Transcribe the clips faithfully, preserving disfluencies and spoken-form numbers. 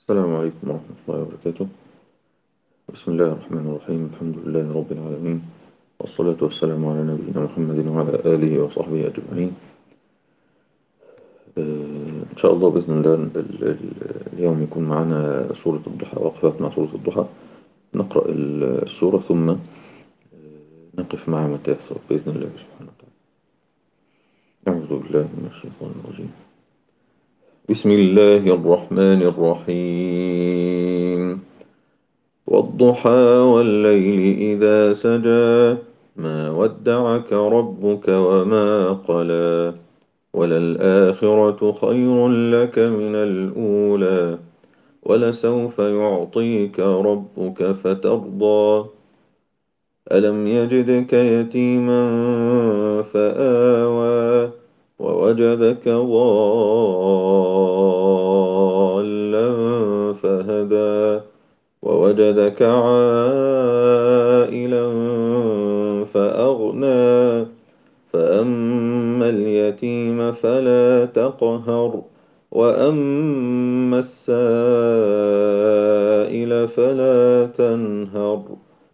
السلام عليكم ورحمة الله وبركاته. بسم الله الرحمن الرحيم. الحمد لله رب العالمين، والصلاة والسلام على نبينا محمد وعلى آله وصحبه أجمعين. آه، إن شاء الله بإذن الله ال- ال- اليوم يكون معنا سورة الضحى، وقفات مع سورة الضحى. نقرأ ال- السورة ثم نقف مع ما تيسر بإذن الله سبحانه وتعالى. أعوذ بالله من الشيطان الرجيم. بسم الله الرحمن الرحيم. والضحى والليل إذا سجى، ما ودعك ربك وما قلى، وللآخرة خير لك من الأولى، ولسوف يعطيك ربك فترضى. ألم يجدك يتيما فآوى، ووجدك ضالا فهدى، ووجدك عائلا فأغنى، فأما اليتيم فلا تقهر، وأما السائل فلا تنهر،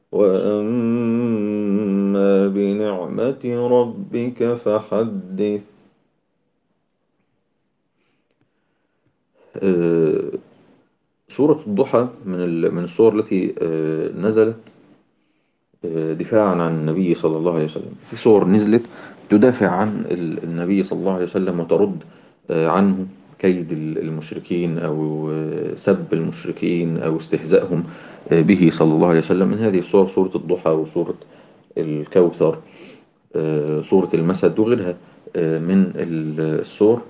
وأما بنعمة ربك فحدث. آه، سورة الضحى من ال- من السور التي آه، نزلت دفاعا عن النبي صلى الله عليه وسلم. في سور نزلت تدافع عن ال- النبي صلى الله عليه وسلم، وترد آه، عنه كيد ال- المشركين، أو آه، سب المشركين، أو استهزائهم آه، به صلى الله عليه وسلم. من هذه السور سورة الضحى، وسورة الكوثر، آه، سورة المسد، وغيرها آه، من ال- السور.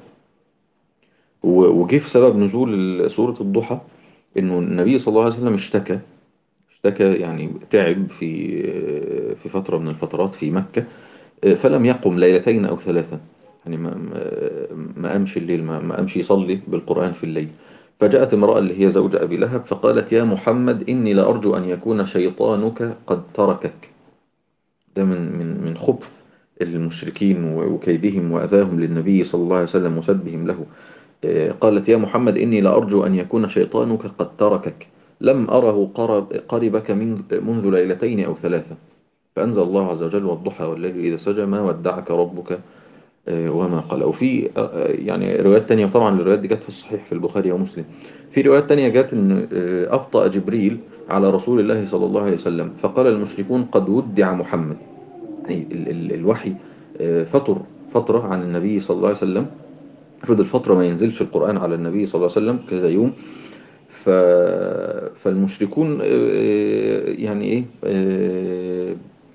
و- وجه في سبب نزول ال- سورة الضحى إنه النبي صلى الله عليه وسلم اشتكى اشتكى يعني تعب في في فترة من الفترات في مكة، فلم يقم ليلتين أو ثلاثة. يعني ما ما قامش الليل، ما ما قامش يصلي بالقرآن في الليل. فجاءت امرأة اللي هي زوج أبي لهب فقالت: يا محمد، إني لأرجو أن يكون شيطانك قد تركك. ده من من من خبث المشركين وكيدهم وأذاهم للنبي صلى الله عليه وسلم وسبهم له. قالت: يا محمد، إني لأرجو أن يكون شيطانك قد تركك، لم أره قرب قربك من منذ ليلتين أو ثلاثة. فأنزل الله عز وجل: والضحى والليل إذا سجى، ما ودعك ربك آه، وما قلى. وفي آه، يعني روايات تانية، وطبعا الروايات دي جت في الصحيح في البخاري ومسلم. في روايات تانية جت إن آه، أبطأ جبريل على رسول الله صلى الله عليه وسلم، فقال المشركون: قد ودع محمد. يعني ال ال الوحي آه، فتر فترة عن النبي صلى الله عليه وسلم. فضل فترة ما ينزلش القرآن على النبي صلى الله عليه وسلم، كذا يوم. ف... فالمشركون آه، يعني ايه آه،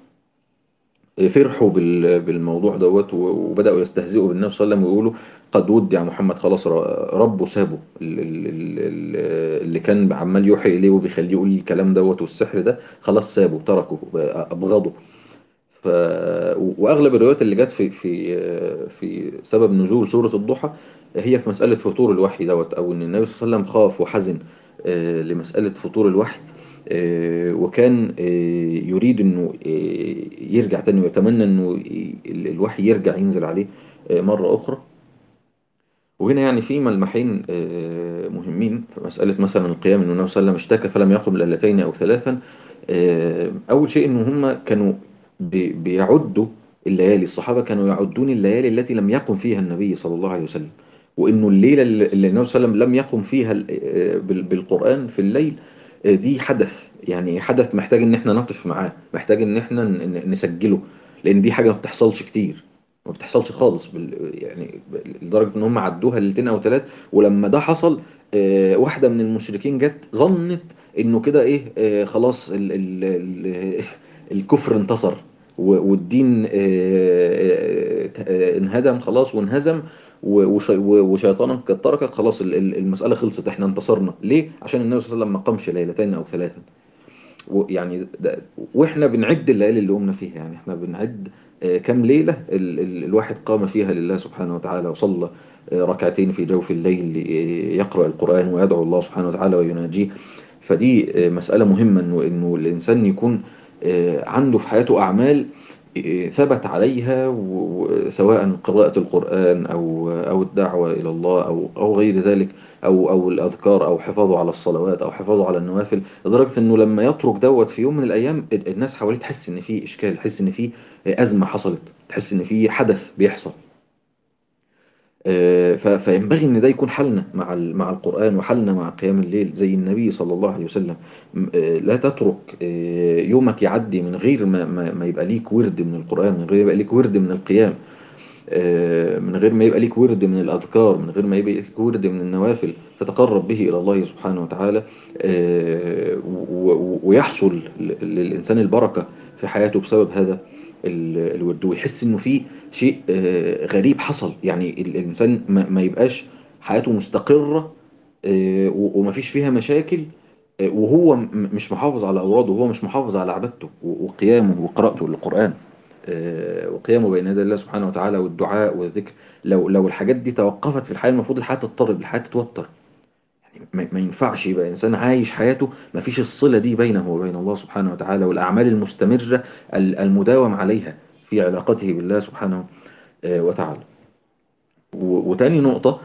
فرحوا بال- بالموضوع دوت، و- وبدأوا يستهزئوا بالنبي صلى الله عليه وسلم ويقولوا: قد ودع محمد، خلاص ر- ربه سابه، ال- ال- ال- اللي كان عمال يوحي إليه وبيخليه يقول الكلام دوت والسحر ده، خلاص سابه تركه أبغضه. ف... واغلب الروايات اللي جت في في في سبب نزول سوره الضحى هي في مساله فطور الوحي دوت، او ان النبي صلى الله عليه وسلم خاف وحزن آه، لمساله فطور الوحي. آه، وكان آه، يريد انه آه، يرجع تاني، ويتمنى انه ي- الوحي يرجع ينزل عليه آه، مره اخرى. وهنا يعني في ملمحين آه، مهمين في مسألة مثلا القيام، إنه النبي صلى الله عليه وسلم اشتكى فلم يقم ليلتين أو ثلاثا. آه، أول شيء إنه هم كانوا بي- بيعدوا الليالي، الصحابة كانوا يعدون الليالي التي لم يقم فيها النبي صلى الله عليه وسلم. وإنه الليلة اللي اللي النبي صلى الله عليه وسلم لم يقم فيها آه، بال- بالقرآن في الليل، آه، دي حدث، يعني حدث محتاج إن احنا نقف معاه، محتاج إن احنا ن- ن- نسجله. لأن دي حاجة ما بتحصلش كتير، ما بتحصلش خالص بال... يعني لدرجة ان هم عدوها ليلتين او ثلاث. ولما ده حصل، آه، واحدة من المشركين جت ظنت انه كده ايه، آه، خلاص ال... ال... ال... الكفر انتصر، و- والدين آه، آه، آه، انهدم خلاص وانهزم، و- وش- و- وشيطانا قد تركك، خلاص ال- ال- المسألة خلصت، احنا انتصرنا. ليه؟ عشان النبي صلى الله عليه وسلم ما قامش ليلتين او ثلاثة. ويعني ده واحنا بنعد الليالي اللي قمنا فيها، يعني احنا بنعد آه، كم ليلة ال ال الواحد قام فيها لله سبحانه وتعالى، وصلى آه، ركعتين في جوف الليل، آه، يقرأ القرآن ويدعو الله سبحانه وتعالى ويناجيه. فدي آه، مسألة مهمة، انه انه الانسان يكون آه، عنده في حياته اعمال ثبت عليها، و- سواء قراءة القرآن أو أو الدعوة إلى الله أو أو غير ذلك، أو أو الأذكار أو حفاظه على الصلوات أو حفاظه على النوافل، لدرجة إنه لما يترك دوت في يوم من الأيام ال- الناس حواليه تحس إن في إشكال، تحس إن في أزمة حصلت، تحس إن في حدث بيحصل. آه، ف- فينبغي ان ده يكون حالنا مع ال- مع القرآن، وحالنا مع قيام الليل زي النبي صلى الله عليه وسلم. م- آه، لا تترك آه، يومك يعدي من غير ما ما ما يبقى ليك ورد من القرآن، من غير ما يبقى ليك ورد من القيام، آه، من غير ما يبقى ليك ورد من الأذكار، من غير ما يبقى ليك ورد من النوافل تتقرب به إلى الله سبحانه وتعالى. آه، و- و- ويحصل ل- للإنسان البركة في حياته بسبب هذا ال- الورد، ويحس إنه في شيء آه، غريب حصل. يعني ال- الإنسان ما ما يبقاش حياته مستقرة آه، و- ومفيش فيها مشاكل، آه، وهو م- مش محافظ على أوراده، وهو مش محافظ على عبادته و- وقيامه وقراءته للقرآن، آه، وقيامه بين يدي الله سبحانه وتعالى والدعاء والذكر. لو لو الحاجات دي توقفت في الحياة، المفروض الحياة تضطرب، الحياة تتوتر. ما ما ينفعش يبقى إنسان عايش حياته ما فيش الصلة دي بينه وبين الله سبحانه وتعالى، والأعمال المستمرة ال- المداوم عليها في علاقته بالله سبحانه آه، وتعالى. و- وتاني نقطة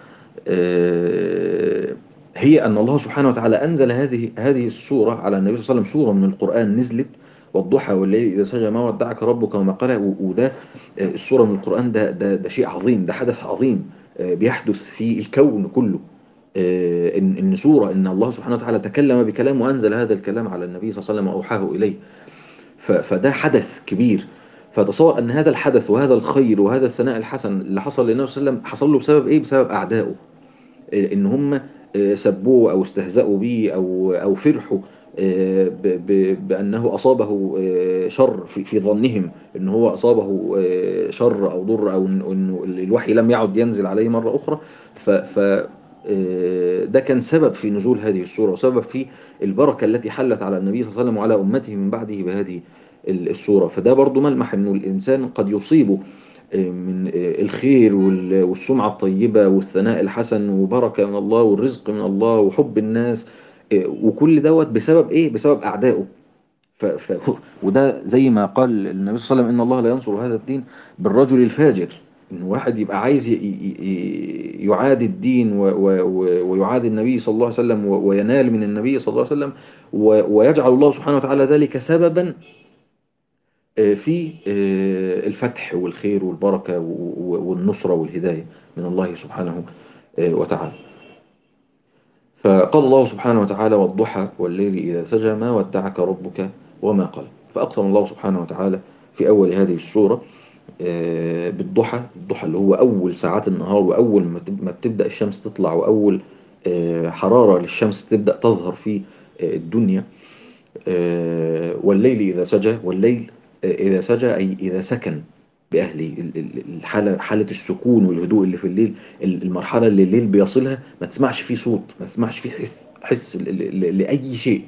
آه، هي أن الله سبحانه وتعالى أنزل هذه هذه السورة على النبي صلى الله عليه وسلم. سورة من القرآن نزلت، والضحى والليل إذا سجى ما ودعك ربك وما قلى. و- وده آه، السورة من القرآن، ده ده ده شيء عظيم، ده حدث عظيم آه، بيحدث في الكون كله. آه، إن إن سورة إن الله سبحانه وتعالى تكلم بكلام وأنزل هذا الكلام على النبي صلى الله عليه وسلم وأوحاه إليه. ف- فده حدث كبير. فتصور ان هذا الحدث وهذا الخير وهذا الثناء الحسن اللي حصل للنبي صلى الله عليه وسلم حصل له بسبب ايه؟ بسبب اعدائه. إيه، ان هم آه، سبوه او استهزأوا به او او فرحوا آه، ب- ب- بانه اصابه آه، شر في في ظنهم ان هو اصابه آه، شر او ضر، او إن- انه الوحي لم يعد ينزل عليه مره اخرى. ف ف آه، ده كان سبب في نزول هذه السوره، وسبب في البركه التي حلت على النبي صلى الله عليه وسلم وعلى امته من بعده بهذه ال- السوره. فده برضو ملمح انه الانسان قد يصيبه من الخير وال- والسمعة الطيبة والثناء الحسن وبركة من الله والرزق من الله وحب الناس، وكل دوت بسبب ايه؟ بسبب اعدائه. ف... ف... وده زي ما قال النبي صلى الله عليه وسلم ان الله لا ينصر هذا الدين بالرجل الفاجر. ان واحد يبقى عايز ي... ي... ي- يعادي الدين و... و... و... ويعادي النبي صلى الله عليه وسلم و... وينال من النبي صلى الله عليه وسلم، و... ويجعل الله سبحانه وتعالى ذلك سببا آه، في آه، الفتح والخير والبركة و- و- والنصرة والهداية من الله سبحانه آه، وتعالى. فقال الله سبحانه وتعالى: والضحى والليل إذا سجى ما ودعك ربك وما قلى. فأقسم الله سبحانه وتعالى في أول هذه السورة آه، بالضحى. الضحى اللي هو أول ساعات النهار، وأول ما تب- ما بتبدأ الشمس تطلع، وأول آه، حرارة للشمس تبدأ تظهر في آه، الدنيا. آه، والليل إذا سجى. والليل آه، إذا سجى أي إذا سكن بأهله. ال- ال- الحالة، حالة السكون والهدوء اللي في الليل، ال- المرحلة اللي الليل بيصلها ما تسمعش فيه صوت، ما تسمعش فيه حس, حس ل- ل- لأي شيء.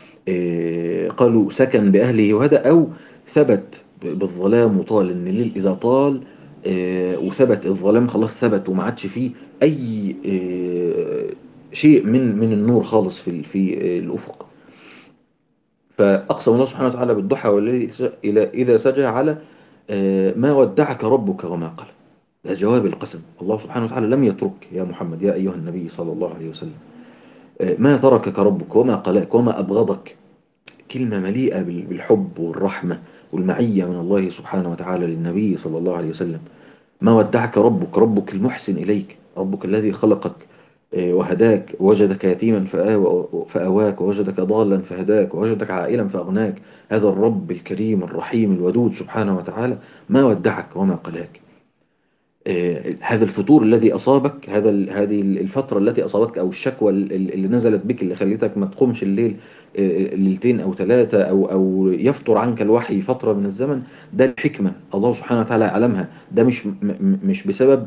آه، قالوا سكن بأهله وهدأ، أو ثبت ب- بالظلام وطال. إن الليل إذا طال آه، وثبت الظلام، خلاص ثبت وما عادش فيه أي آه، شيء من من النور خالص في ال- في آه، الأفق. فأقسم الله سبحانه وتعالى بالضحى والليل إلى إذا سجى على آه، ما ودعك ربك وما قلى. ده جواب القسم. الله سبحانه وتعالى لم يترك يا محمد، يا أيها النبي صلى الله عليه وسلم. آه، ما تركك ربك وما قلاك وما أبغضك. كلمة مليئة بال- بالحب والرحمة والمعية من الله سبحانه وتعالى للنبي صلى الله عليه وسلم. ما ودعك ربك، ربك المحسن إليك، ربك الذي خلقك آه، وهداك، وجدك يتيما فآوى فأواك، ووجدك ضالا فهداك، ووجدك عائلا فأغناك. هذا الرب الكريم الرحيم الودود سبحانه وتعالى ما ودعك وما قلاك. آه، هذا الفتور الذي أصابك، هذا ال- هذه الفترة التي أصابتك، أو الشكوى ال- ال- اللي نزلت بك اللي خليتك ما تقومش الليل آه، ليلتين أو ثلاثة، أو أو يفتر عنك الوحي فترة من الزمن. ده الحكمة الله سبحانه وتعالى يعلمها. ده مش م- م- مش بسبب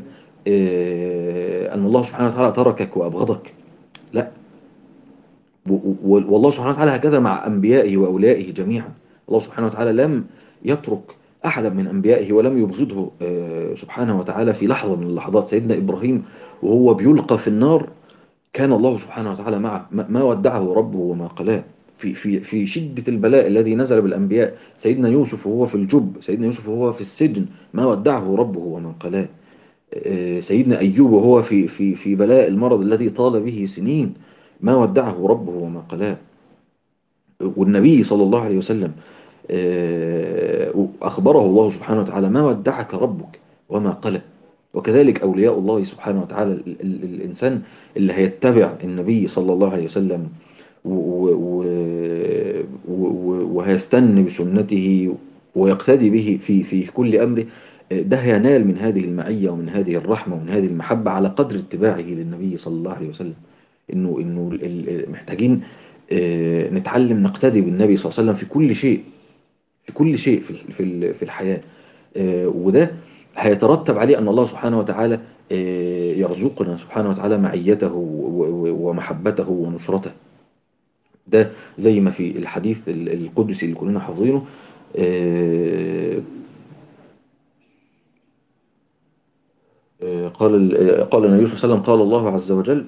آه، أن الله سبحانه وتعالى تركك وأبغضك، لا. و- و- والله سبحانه وتعالى هكذا مع أنبيائه وأوليائه جميعا. الله سبحانه وتعالى لم يترك أحدا من أنبيائه ولم يبغضه آه، سبحانه وتعالى في لحظة من اللحظات. سيدنا إبراهيم وهو بيلقى في النار كان الله سبحانه وتعالى معه، ما ما ودعه ربه وما قلاه. في في في شدة البلاء الذي نزل بالأنبياء، سيدنا يوسف وهو في الجب، سيدنا يوسف وهو في السجن، ما ودعه ربه ومن قلاه. آه، سيدنا أيوب وهو في في في بلاء المرض الذي طال به سنين، ما ودعه ربه وما قلاه. والنبي صلى الله عليه وسلم آه، أخبره الله سبحانه وتعالى ما ودعك ربك وما قلى. وكذلك أولياء الله سبحانه وتعالى، ال- ال- الإنسان اللي هيتبع النبي صلى الله عليه وسلم و- و- و- و- وهيستن بسنته ويقتدي به في في كل أمره، ده هينال من هذه المعية ومن هذه الرحمة ومن هذه المحبة على قدر اتباعه للنبي صلى الله عليه وسلم. إنه إنه ال- ال- محتاجين آه، نتعلم نقتدي بالنبي صلى الله عليه وسلم في كل شيء، في كل شيء في في في الحياة. آه، وده هيترتب عليه أن الله سبحانه وتعالى آه، يرزقنا سبحانه وتعالى معيته و- و- ومحبته ونصرته. ده زي ما في الحديث ال- القدسي اللي كلنا حافظينه. آه، آه، قال ال- قال النبي صلى الله عليه وسلم، قال الله عز وجل: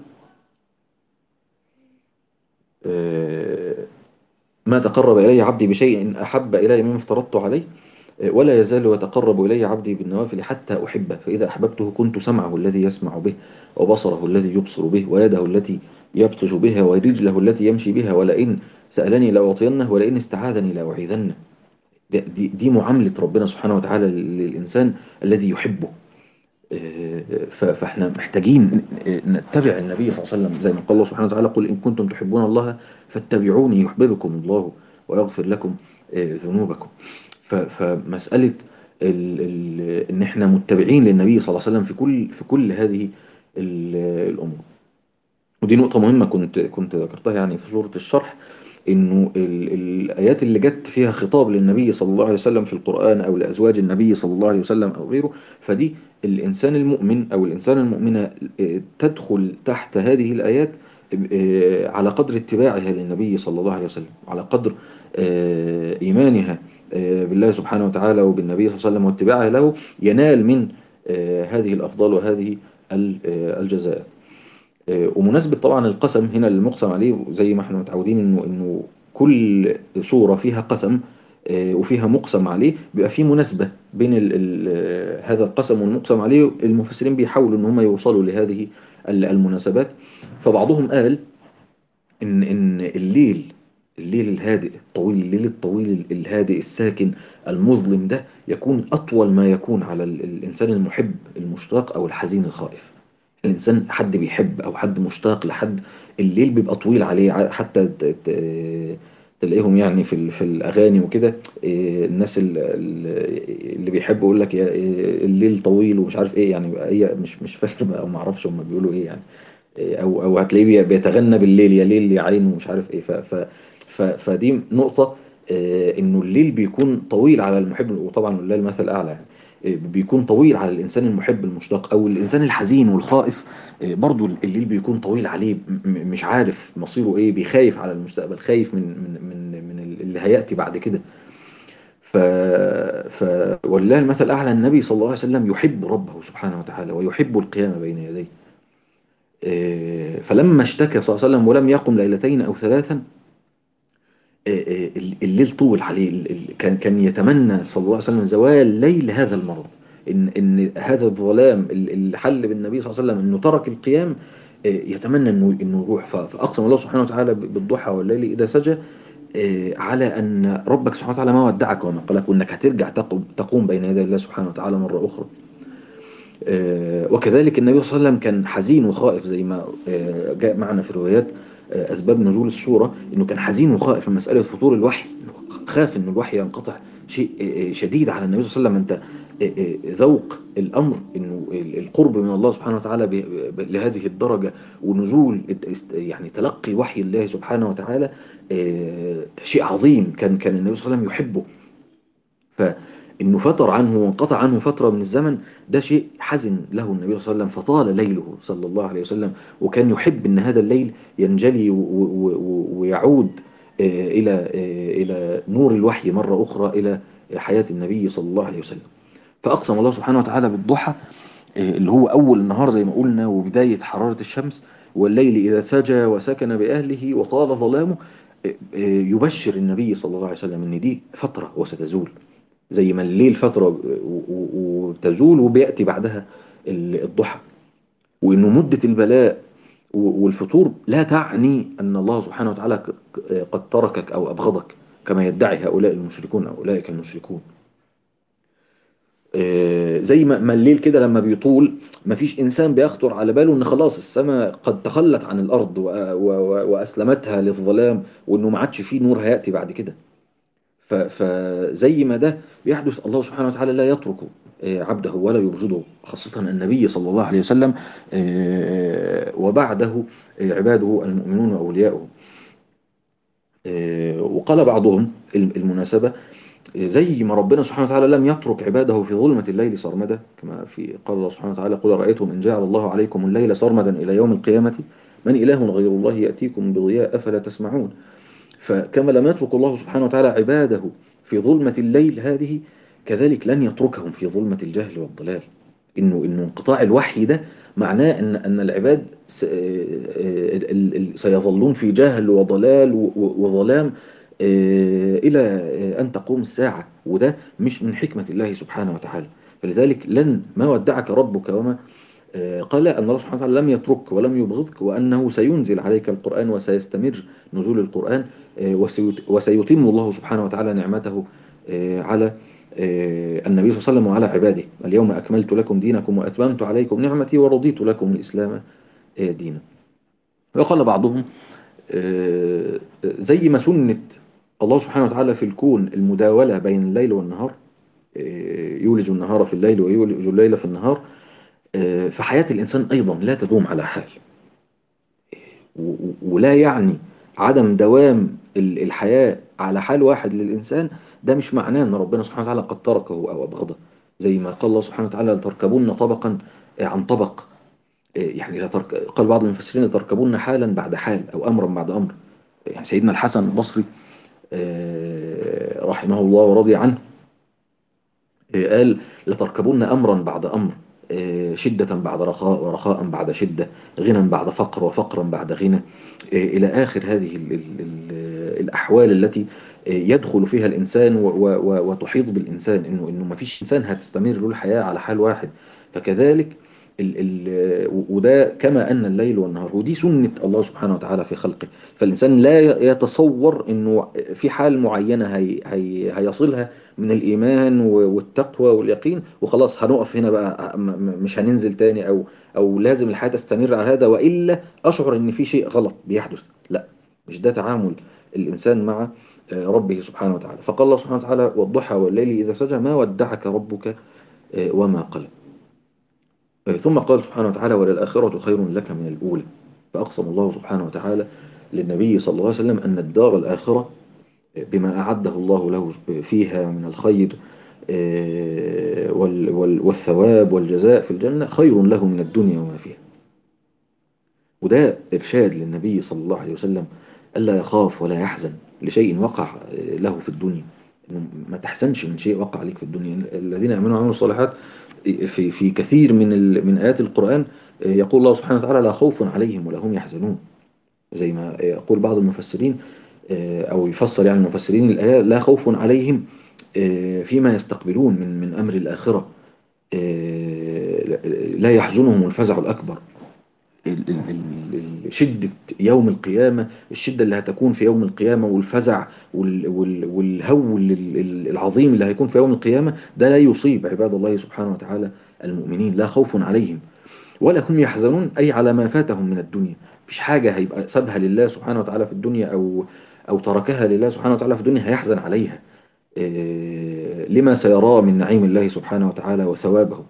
آه، ما تقرب إلي عبدي بشيء أحب إلي مما افترضت عليه، ولا يزال يتقرب إلي عبدي بالنوافل حتى أحبه، فإذا أحببته كنت سمعه الذي يسمع به، وبصره الذي يبصر به، ويده التي يبطش بها، ورجله التي يمشي بها، ولئن سألني لأعطينه، ولئن استعاذني لأعيذنه. دي, دي دي معاملة ربنا سبحانه وتعالى للإنسان الذي يحبه. ف- فاحنا محتاجين نتبع النبي صلى الله عليه وسلم، زي ما قال الله سبحانه وتعالى: قل إن كنتم تحبون الله فاتبعوني يحببكم الله ويغفر لكم آه، ذنوبكم. ف- فمسألة ال ال إن إحنا متبعين للنبي صلى الله عليه وسلم في كل في كل هذه ال- الأمور. ودي نقطة مهمة كنت كنت ذكرتها يعني في سورة الشرح، إنه ال الآيات اللي جت فيها خطاب للنبي صلى الله عليه وسلم في القرآن، أو لأزواج النبي صلى الله عليه وسلم أو غيره، فدي الإنسان المؤمن أو الإنسان المؤمنة آه، تدخل تحت هذه الآيات آه، على قدر اتباعها للنبي صلى الله عليه وسلم، على قدر آه، إيمانها آه، بالله سبحانه وتعالى وبالنبي صلى الله عليه وسلم واتباعها له، ينال من آه، هذه الأفضال وهذه ال- آه، الجزاء. آه، ومناسبة طبعا القسم هنا المقسم عليه، زي ما احنا متعودين انه انه كل صورة فيها قسم آه، وفيها مقسم عليه، بيبقى في مناسبة بين ال ال آه، هذا القسم والمقسم عليه. المفسرين بيحاولوا ان هم يوصلوا لهذه ال- المناسبات. فبعضهم قال ان ان الليل الليل الهادئ الطويل، الليل الطويل الهادئ الساكن المظلم ده، يكون اطول ما يكون على ال- الانسان المحب المشتاق او الحزين الخائف. الإنسان حد بيحب أو حد مشتاق لحد، الليل بيبقى طويل عليه، ع- حتى ت- ت- تلاقيهم يعني في ال- في الأغاني وكده. إيه، الناس ال- ال- اللي بيحبوا يقول لك يا- إيه، الليل طويل ومش عارف إيه يعني. هي مش مش فاكر بقى، أو ما أعرفش هم بيقولوا إيه يعني. إيه، أو أو هتلاقيه بي- بيتغنى بالليل: يا ليل يا عين ومش عارف إيه. ف ف ف فدي نقطة، آه، إنه الليل بيكون طويل على المحب، وطبعا لله المثل الأعلى يعني. بيكون طويل على الإنسان المحب المشتاق، أو الإنسان الحزين والخائف. آه، برضو الليل بيكون طويل عليه، م- م- مش عارف مصيره إيه، بيخايف على المستقبل، خايف من من من من اللي هيأتي بعد كده. ف ف ولله المثل الأعلى، النبي صلى الله عليه وسلم يحب ربه سبحانه وتعالى ويحب القيام بين يديه. آه، فلما اشتكى صلى الله عليه وسلم ولم يقم ليلتين أو ثلاثا، آه، آه، الليل طول عليه. ال- ال- كان كان يتمنى صلى الله عليه وسلم زوال ليل هذا المرض، ان ان هذا الظلام ال- اللي حل بالنبي صلى الله عليه وسلم انه ترك القيام، آه، يتمنى انه انه يروح. ف- فاقسم الله سبحانه وتعالى بالضحى والليل اذا سجى، آه، على ان ربك سبحانه وتعالى ما ودعك وما قلك، وانك هترجع تقوم تقوم بين يدي الله سبحانه وتعالى مره اخرى. آه، وكذلك النبي صلى الله عليه وسلم كان حزين وخائف، زي ما آه، جاء معنا في الروايات آه، أسباب نزول السورة، إنه كان حزين وخائف من مسألة فطور الوحي، إنه خاف إن الوحي ينقطع. شيء آه، آه، شديد على النبي صلى الله عليه وسلم. أنت آه، آه، ذوق الأمر إنه ال- القرب من الله سبحانه وتعالى ب- ب- لهذه الدرجة، ونزول الت- است- يعني تلقي وحي الله سبحانه وتعالى، آه، شيء عظيم. كان كان النبي صلى الله عليه وسلم يحبه. فإنه فتر عنه وانقطع عنه فترة من الزمن، ده شيء حزن له النبي صلى الله عليه وسلم، فطال ليله صلى الله عليه وسلم. وكان يحب أن هذا الليل ينجلي و- و- و- ويعود آه، إلى آه، إلى نور الوحي مرة أخرى، إلى حياة النبي صلى الله عليه وسلم. فأقسم الله سبحانه وتعالى بالضحى، آه، اللي هو أول النهار زي ما قلنا، وبداية حرارة الشمس، والليل إذا سجى وسكن بأهله وطال ظلامه. يبشر النبي صلى الله عليه وسلم ان دي فترة وستزول، زي ما الليل فترة و- و- وتزول وبيأتي بعدها ال- الضحى. وانه مدة البلاء و- والفتور لا تعني ان الله سبحانه وتعالى ق- قد تركك او ابغضك كما يدعي هؤلاء المشركون او اولئك المشركون. آه، زي ما ما الليل كده لما بيطول مفيش انسان بيخطر على باله ان خلاص السماء قد تخلت عن الارض و- و- و- واسلمتها للظلام، وانه ما عادش فيه نور هياتي بعد كده. ف- فزي ما ده بيحدث، الله سبحانه وتعالى لا يترك آه، عبده ولا يبغضه، خاصة النبي صلى الله عليه وسلم آه، وبعده آه، عباده المؤمنون وأولياؤه. آه، وقال بعضهم المناسبة، زي ما ربنا سبحانه وتعالى لم يترك عباده في ظلمة الليل سرمدا، كما في قال الله سبحانه وتعالى: قل رأيتم إن جعل الله عليكم الليل سرمدا إلى يوم القيامة من إله غير الله يأتيكم بضياء أفلا تسمعون. فكما لم يترك الله سبحانه وتعالى عباده في ظلمة الليل هذه، كذلك لن يتركهم في ظلمة الجهل والضلال. إنه إنه انقطاع الوحي ده معناه أن أن العباد س- ال- ال- ال- سيظلون في جهل وضلال و- و- وظلام آه، إلى أن تقوم الساعة، وده مش من حكمة الله سبحانه وتعالى. فلذلك لن ما ودعك ربك وما آه، قال أن الله سبحانه وتعالى لم يتركك ولم يبغضك، وأنه سينزل عليك القرآن وسيستمر نزول القرآن، آه، وسيت- وسيتم الله سبحانه وتعالى نعمته آه، على آه، النبي صلى الله عليه وسلم وعلى عباده. اليوم أكملت لكم دينكم وأتممت عليكم نعمتي ورضيت لكم الإسلام آه، دينا. وقال بعضهم آه، زي ما سنة الله سبحانه وتعالى في الكون المداولة بين الليل والنهار، آه، يولج النهار في الليل ويولج الليل في النهار، آه، فحياة الإنسان أيضا لا تدوم على حال. و- و- ولا يعني عدم دوام ال- الحياة على حال واحد للإنسان، ده مش معناه أن ربنا سبحانه وتعالى قد تركه أو أبغضه. زي ما قال الله سبحانه وتعالى: لتركبن طبقا عن طبق. يعني لا ترك... قال بعض المفسرين: لتركبن حالا بعد حال أو أمرا بعد أمر. يعني سيدنا الحسن البصري آه، رحمه الله ورضي عنه قال: لتركبن أمرا بعد أمر، آه، شدة بعد رخاء ورخاء بعد شدة، غنى بعد فقر وفقرا بعد غنى، آه، إلى آخر هذه ال ال ال الأحوال التي آه، يدخل فيها الإنسان و- و- و- وتحيط بالإنسان، إنه إنه ما فيش إنسان هتستمر له الحياة على حال واحد. فكذلك ال ال وده كما أن الليل والنهار، ودي سنة الله سبحانه وتعالى في خلقه. فالإنسان لا يتصور إنه في حال معينة هي هي هيصلها من الإيمان و- والتقوى واليقين وخلاص هنقف هنا بقى، م- م- مش هننزل تاني، أو أو لازم الحياة تستمر على هذا وإلا أشعر إن في شيء غلط بيحدث. لا، مش ده تعامل الإنسان مع آه، ربه سبحانه وتعالى. فقال الله سبحانه وتعالى: والضحى والليل إذا سجى ما ودعك ربك آه، وما قلى. آه، ثم قال سبحانه وتعالى: وللآخرة خير لك من الأولى. فأقسم الله سبحانه وتعالى للنبي صلى الله عليه وسلم أن الدار الآخرة بما أعده الله له فيها من الخير آه، وال- وال- والثواب والجزاء في الجنة خير له من الدنيا وما فيها. وده إرشاد للنبي صلى الله عليه وسلم ألا يخاف ولا يحزن لشيء وقع آه، له في الدنيا. إنه ما تحزنش من شيء وقع عليك في الدنيا. الذين آمنوا وعملوا الصالحات في في كثير من ال- من آيات القرآن آه، يقول الله سبحانه وتعالى: لا خوف عليهم ولا هم يحزنون. زي ما يقول بعض المفسرين آه، أو يفسر يعني المفسرين الآية: لا خوف عليهم آه، فيما يستقبلون من من أمر الآخرة، آه، لا يحزنهم الفزع الأكبر. ال- ال- ال- ال- شدة يوم القيامة، الشدة اللي هتكون في يوم القيامة، والفزع وال- وال- والهول ال- ال- العظيم اللي هيكون في يوم القيامة، ده لا يصيب عباد الله سبحانه وتعالى المؤمنين. لا خوف عليهم ولا هم يحزنون، أي على ما فاتهم من الدنيا. مفيش حاجة هيبقى سابها لله سبحانه وتعالى في الدنيا أو أو تركها لله سبحانه وتعالى في الدنيا هيحزن عليها، آه، لما سيراه من نعيم الله سبحانه وتعالى وثوابه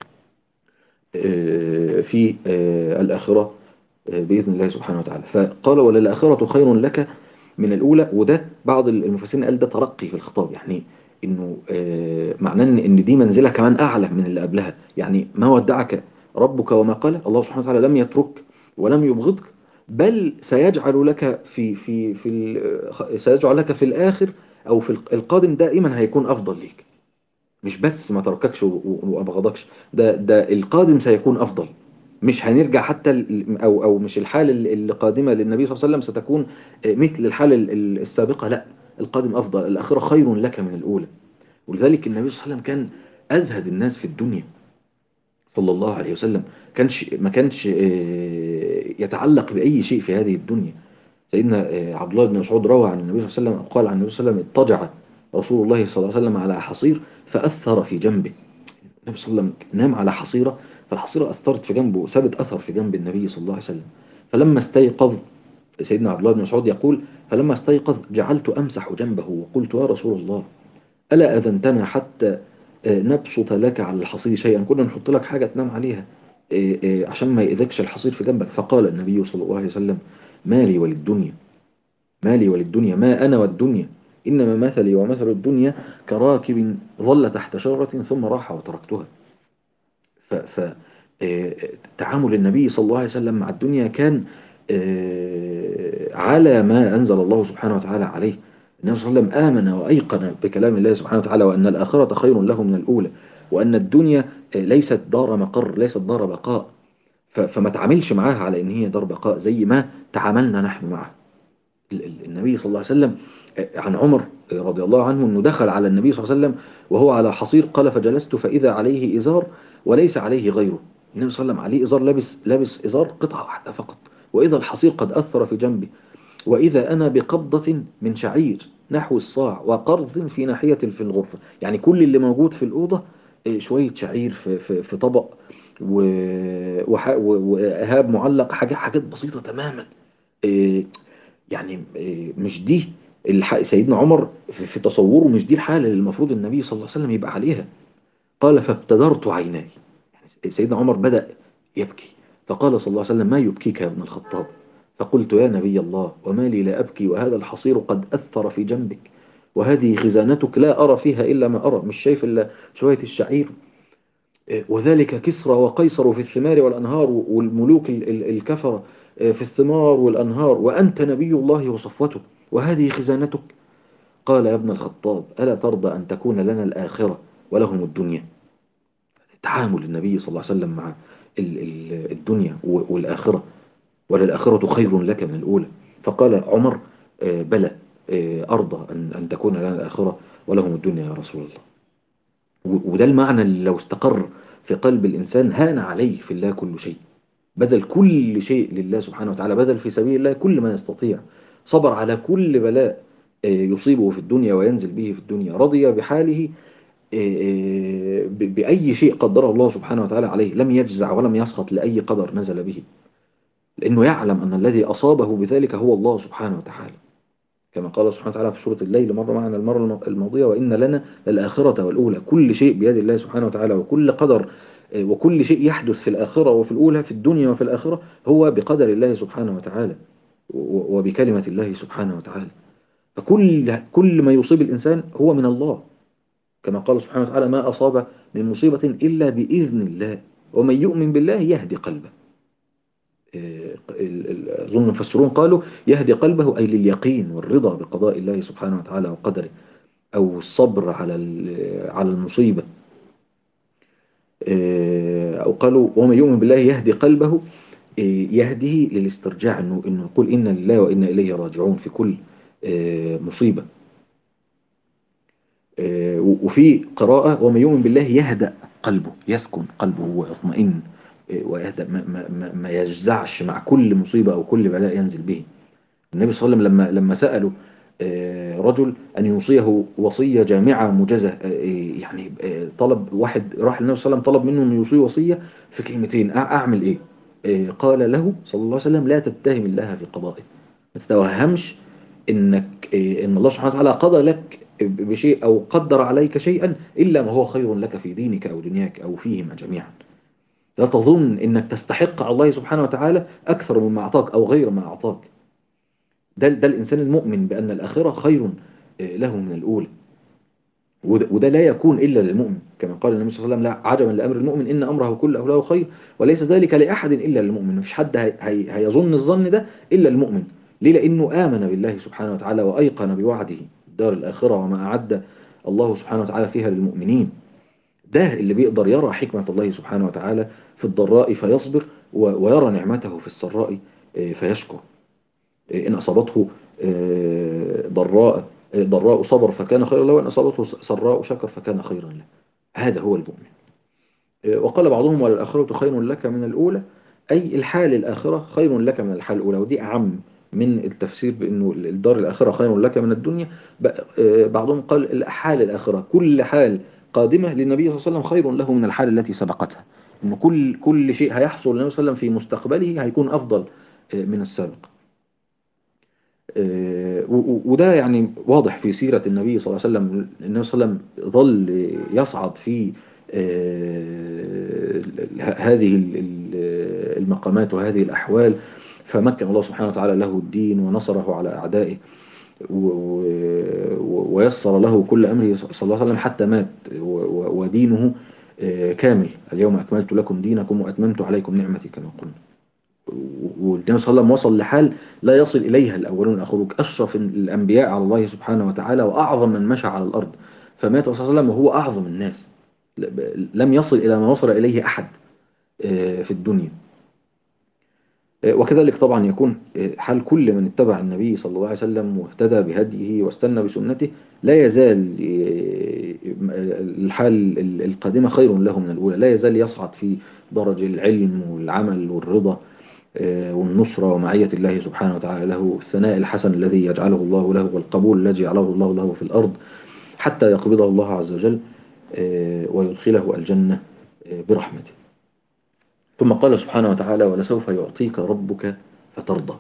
آه، في آه، الآخرة آه، بإذن الله سبحانه وتعالى. فقال: وللآخرة خير لك من الأولى. وده بعض المفسرين قال ده ترقي في الخطاب، يعني إنه آه، معناه إن إن دي منزلة كمان أعلى من اللي قبلها. يعني ما ودعك ربك وما قال، الله سبحانه وتعالى لم يترك ولم يبغضك، بل سيجعل لك في في في ال- سيجعل لك في الآخر أو في القادم دائما هيكون أفضل ليك. مش بس ما ترككش و- و- وأبغضكش، ده ده القادم سيكون أفضل مش هنرجع حتى ال- او او مش الحال ال- اللي قادمه للنبي صلى الله عليه وسلم ستكون آه، مثل الحال ال- ال- السابقه، لا، القادم افضل، الاخره خير لك من الاولى. ولذلك النبي صلى الله عليه وسلم كان ازهد الناس في الدنيا صلى الله عليه وسلم. كانش ما كانش آه، يتعلق باي شيء في هذه الدنيا. سيدنا آه، عبد الله بن مسعود روى عن النبي صلى الله عليه وسلم، قال عن النبي صلى الله عليه وسلم: اضطجع رسول الله صلى الله عليه وسلم على حصير فاثر في جنبه. النبي صلى الله عليه وسلم نام على حصيرة، فالحصيرة أثرت في جنبه، سابت أثر في جنب النبي صلى الله عليه وسلم. فلما استيقظ، سيدنا عبد الله بن مسعود يقول: فلما استيقظ جعلت أمسح جنبه وقلت: يا رسول الله، ألا أذنتنا حتى آه، نبسط لك على الحصير شيئا، كنا نحط لك حاجة تنام عليها آه، آه، عشان ما يأذكش الحصير في جنبك. فقال النبي صلى الله عليه وسلم: مالي وللدنيا، مالي وللدنيا، ما أنا والدنيا، إنما مثلي ومثل الدنيا كراكب ظل تحت شجرة ثم راح وتركتها. ف ف آه، تعامل النبي صلى الله عليه وسلم مع الدنيا كان آه، على ما أنزل الله سبحانه وتعالى عليه. النبي صلى الله عليه وسلم آمن وأيقن بكلام الله سبحانه وتعالى، وأن الآخرة خير له من الأولى، وأن الدنيا آه، ليست دار مقر، ليست دار بقاء. ف- فما تعاملش معاها على إن هي دار بقاء زي ما تعاملنا نحن معها. ال- ال- النبي صلى الله عليه وسلم آه، عن عمر آه، رضي الله عنه أنه دخل على النبي صلى الله عليه وسلم وهو على حصير، قال: فجلست فإذا عليه إزار وليس عليه غيره. النبي صلى الله عليه وسلم عليه إزار، لابس لابس إزار قطعة واحدة فقط، وإذا الحصير قد أثر في جنبي، وإذا أنا بقبضة من شعير نحو الصاع وقرض في ناحية في الغرفة. يعني كل اللي موجود في الأوضة آه، شوية شعير في في في طبق، و- وح- و- وإهاب معلق، حاجات حاجات بسيطة تماما. آه، يعني آه، مش دي الح... سيدنا عمر في في تصوره مش دي الحالة اللي المفروض النبي صلى الله عليه وسلم يبقى عليها. قال: فابتدرت عيناي. يعني سيدنا عمر بدأ يبكي، فقال صلى الله عليه وسلم: ما يبكيك يا ابن الخطاب؟ فقلت: يا نبي الله، وما لي لا أبكي وهذا الحصير قد أثر في جنبك، وهذه خزانتك لا أرى فيها إلا ما أرى، مش شايف إلا شوية الشعير. وذلك كسرى وقيصر في الثمار والأنهار، والملوك ال- ال- الكفرة في الثمار والأنهار، وأنت نبي الله وصفوته، وهذه خزانتك. قال: يا ابن الخطاب، ألا ترضى أن تكون لنا الآخرة ولهم الدنيا؟ تعامل النبي صلى الله عليه وسلم مع ال- ال- الدنيا و- والآخرة: وللآخرة خير لك من الأولى. فقال عمر: آه، بلى، آه، أرضى أن أن تكون لنا الآخرة ولهم الدنيا يا رسول الله. و- وده المعنى اللي لو استقر في قلب الإنسان هان عليه في الله كل شيء، بذل كل شيء لله سبحانه وتعالى، بذل في سبيل الله كل ما يستطيع، صبر على كل بلاء آه، يصيبه في الدنيا وينزل به في الدنيا، رضي بحاله آه، آه، ب- بأي شيء قدره الله سبحانه وتعالى عليه، لم يجزع ولم يسخط لأي قدر نزل به، لأنه يعلم أن الذي أصابه بذلك هو الله سبحانه وتعالى. كما قال سبحانه وتعالى في سورة الليل مرة معنا المرة الماضية: وإن لنا للآخرة والأولى. كل شيء بيد الله سبحانه وتعالى، وكل قدر آه، وكل شيء يحدث في الآخرة وفي الأولى، في الدنيا وفي الآخرة، هو بقدر الله سبحانه وتعالى و- وبكلمة الله سبحانه وتعالى. فكل كل ما يصيب الإنسان هو من الله، كما قال سبحانه وتعالى: ما أصاب من مصيبة إلا بإذن الله، ومن يؤمن بالله يهدي قلبه. آه، ال- ال- أظن المفسرون قالوا: يهدي قلبه أي لليقين والرضا بقضاء الله سبحانه وتعالى وقدره، أو الصبر على ال- على المصيبة. آه، أو قالوا: ومن يؤمن بالله يهدي قلبه، آه، يهديه للاسترجاع، إنه إنه يقول إنا لله وإنا إليه راجعون في كل آه، مصيبة. آه، وفي قراءة: ومن يؤمن بالله يهدأ قلبه، يسكن قلبه ويطمئن آه، ويهدأ، ما, ما, ما ما يجزعش مع كل مصيبة أو كل بلاء ينزل به. النبي صلى الله عليه وسلم لما لما سأله آه، رجل أن يوصيه وصية جامعة موجزة، آه، آه، يعني آه، طلب واحد راح للنبي صلى الله عليه وسلم طلب منه أن يوصيه وصية في كلمتين: أع- أعمل إيه؟ آه، قال له صلى الله عليه وسلم: لا تتهم الله في قضائه، ما تتوهمش إنك آه، إن الله سبحانه وتعالى قضى لك بشيء أو قدر عليك شيئا إلا ما هو خير لك في دينك أو دنياك أو فيهما جميعا. لا تظن إنك تستحق على الله سبحانه وتعالى أكثر مما أعطاك أو غير ما أعطاك. ده ده الإنسان المؤمن بأن الآخرة خير آه، له من الأولى. وده, وده لا يكون إلا للمؤمن، كما قال النبي صلى الله عليه وسلم: لا عجبا لأمر المؤمن إن أمره كله له خير، وليس ذلك لأحد إلا للمؤمن. مفيش حد هي هي هيظن الظن ده إلا المؤمن. ليه؟ لأنه آمن بالله سبحانه وتعالى وأيقن بوعده الدار الآخرة وما أعد الله سبحانه وتعالى فيها للمؤمنين. ده اللي بيقدر يرى حكمة الله سبحانه وتعالى في الضراء فيصبر، و- ويرى نعمته في السراء آه، فيشكر. آه، إن أصابته آه، ضراء آه، ضراء صبر فكان خيرا له، وإن أصابته سراء شكر فكان خيرا له. هذا هو المؤمن. آه، وقال بعضهم: وللآخرة خير لك من الأولى، أي الحال الآخرة خير لك من الحال الأولى. ودي أعم من التفسير بأنه الدار الآخرة خير لك من الدنيا. ب- آه، بعضهم قال الحال الآخرة، كل حال قادمة للنبي صلى الله عليه وسلم خير له من الحال التي سبقتها. إن كل كل شيء هيحصل للنبي صلى الله عليه وسلم في مستقبله هيكون أفضل آه، من السابق. آه، و- و- وده يعني واضح في سيرة النبي صلى الله عليه وسلم. النبي صلى الله عليه وسلم ظل يصعد في آه، هذه ال- ال- المقامات وهذه الأحوال، فمكن الله سبحانه وتعالى له الدين ونصره على أعدائه، و- و- ويسر له كل أمره صلى الله عليه وسلم حتى مات و- و- ودينه آه، كامل. اليوم أكملت لكم دينكم وأتممت عليكم نعمتي كما قلنا. والنبي صلى الله عليه وسلم وصل لحال لا يصل إليها الأولون الآخرون، أشرف الأنبياء على الله سبحانه وتعالى وأعظم من مشى على الأرض، فمات صلى الله عليه وسلم وهو أعظم الناس. لم يصل إلى ما وصل إليه أحد آه، في الدنيا. آه، وكذلك طبعا يكون آه، حال كل من اتبع النبي صلى الله عليه وسلم واهتدى بهديه واستنى بسنته. لا يزال آه، الحال القادمة خير له من الأولى، لا يزال يصعد في درج العلم والعمل والرضا آه، والنصرة ومعية الله سبحانه وتعالى له، الثناء الحسن الذي يجعله الله له، والقبول الذي يجعله الله له في الأرض، حتى يقبضه الله عز وجل آه، ويدخله الجنة آه، برحمته. ثم قال سبحانه وتعالى: ولسوف يعطيك ربك فترضى.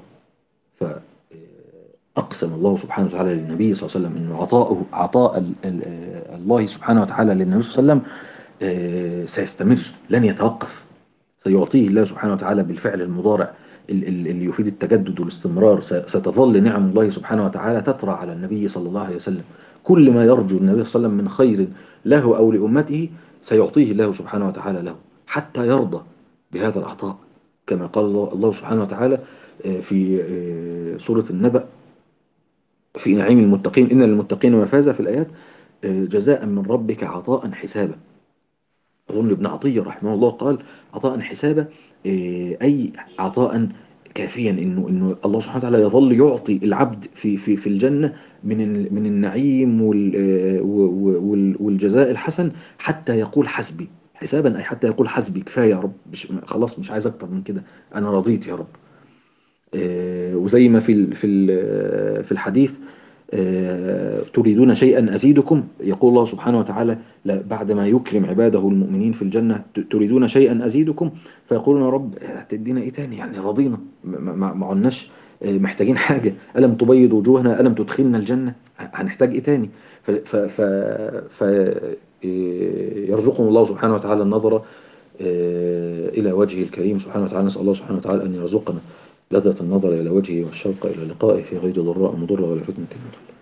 فأقسم الله سبحانه وتعالى للنبي صلى الله عليه وسلم أن عطاؤه عطاء ال- ال- آه، الله سبحانه وتعالى للنبي صلى الله عليه وسلم آه، سيستمر، لن يتوقف. سيعطيه الله سبحانه وتعالى بالفعل المضارع ال- ال- اللي يفيد التجدد والاستمرار. س- ستظل نعم الله سبحانه وتعالى تترى على النبي صلى الله عليه وسلم. كل ما يرجو النبي صلى الله عليه وسلم من خير له أو لأمته سيعطيه الله سبحانه وتعالى له، حتى يرضى بهذا العطاء. كما قال الله الله سبحانه وتعالى آه، في آه، سورة النبأ في نعيم المتقين: إن للمتقين مفازة، في الآيات آه، جزاء من ربك عطاء حسابا. أظن ابن عطية رحمه الله قال: عطاء حسابا، إيه، أي عطاء كافيا، إنه إنه الله سبحانه وتعالى يظل يعطي العبد في في في الجنة من ال- من النعيم وال- آه، و- وال- والجزاء الحسن، حتى يقول حسبي. حسابا أي حتى يقول حسبي، كفاية يا رب، مش خلاص مش عايز أكتر من كده، أنا رضيت يا رب. آه، وزي ما في ال- في ال- في الحديث: آه، تريدون شيئا أزيدكم. يقول الله سبحانه وتعالى لا- بعدما يكرم عباده المؤمنين في الجنة: ت- تريدون شيئا أزيدكم. فيقولون: يا رب هتدينا إيه تاني؟ يعني رضينا، ما ما- ما عدناش آه، محتاجين حاجة. ألم تبيض وجوهنا، ألم تدخلنا الجنة، ه- هنحتاج إيه تاني؟ ف ف ف ف آه، يرزقهم الله سبحانه وتعالى النظرة آه، إلى وجهه الكريم سبحانه وتعالى. نسأل الله سبحانه وتعالى أن يرزقنا لذة النظر إلى وجهه والشوق إلى لقائه في غير ضراء مضرة ولا فتنة مضلة.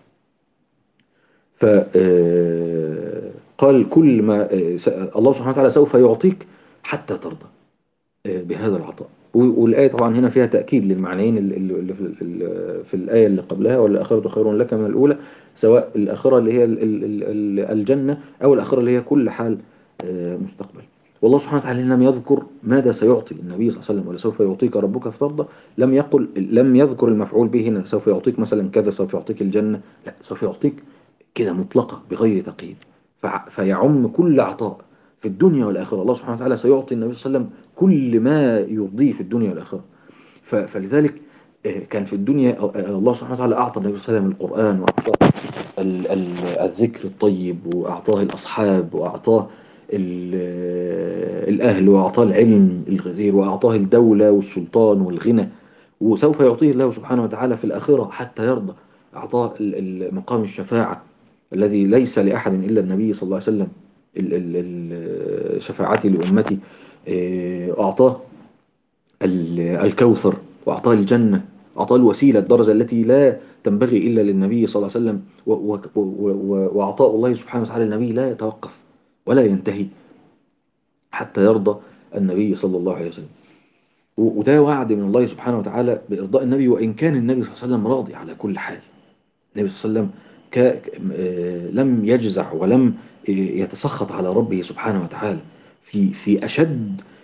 فقال: كل ما آه، س- الله سبحانه وتعالى سوف يعطيك حتى ترضى آه، بهذا العطاء. و- والآية طبعا هنا فيها تأكيد للمعنيين اللي اللي في ال- في الآية اللي قبلها: والآخرة خير لك من الأولى، سواء الآخرة اللي هي ال- ال- ال- ال- الجنة، أو الآخرة اللي هي كل حال آه، مستقبل. والله سبحانه وتعالى لم يذكر ماذا سيعطي النبي صلى الله عليه وسلم: ولسوف يعطيك ربك فترضى. لم يقل لم يذكر المفعول به هنا، سوف يعطيك مثلا كذا، سوف يعطيك الجنة. لا، سوف يعطيك كده مطلقة بغير تقييد، فع- فيعم كل عطاء في الدنيا والآخرة. الله سبحانه وتعالى سيعطي النبي صلى الله عليه وسلم كل ما يرضيه في الدنيا والآخرة. ف- فلذلك آه، كان في الدنيا آه، آه، الله سبحانه وتعالى أعطى النبي صلى الله عليه وسلم القرآن، وأعطاه ال- ال- الذكر الطيب، وأعطاه الأصحاب، وأعطاه ال- آه، الأهل، وأعطاه العلم الغزير، وأعطاه الدولة والسلطان والغنى. وسوف يعطيه الله سبحانه وتعالى في الآخرة حتى يرضى. أعطاه ال- ال- مقام الشفاعة الذي ليس لأحد إلا النبي صلى الله عليه وسلم، ال- ال- ال- شفاعتي لأمتي. آه، أعطاه ال- الكوثر، وأعطاه الجنة، أعطاه الوسيلة، الدرجة التي لا تنبغي إلا للنبي صلى الله عليه وسلم. و- و- و- و- وعطاء الله سبحانه وتعالى للنبي لا يتوقف ولا ينتهي حتى يرضى النبي صلى الله عليه وسلم. و- وده وعد من الله سبحانه وتعالى بإرضاء النبي، وإن كان النبي صلى الله عليه وسلم راضي على كل حال. النبي صلى الله عليه وسلم ك... آه، لم يجزع ولم آه، يتسخط على ربه سبحانه وتعالى في في أشد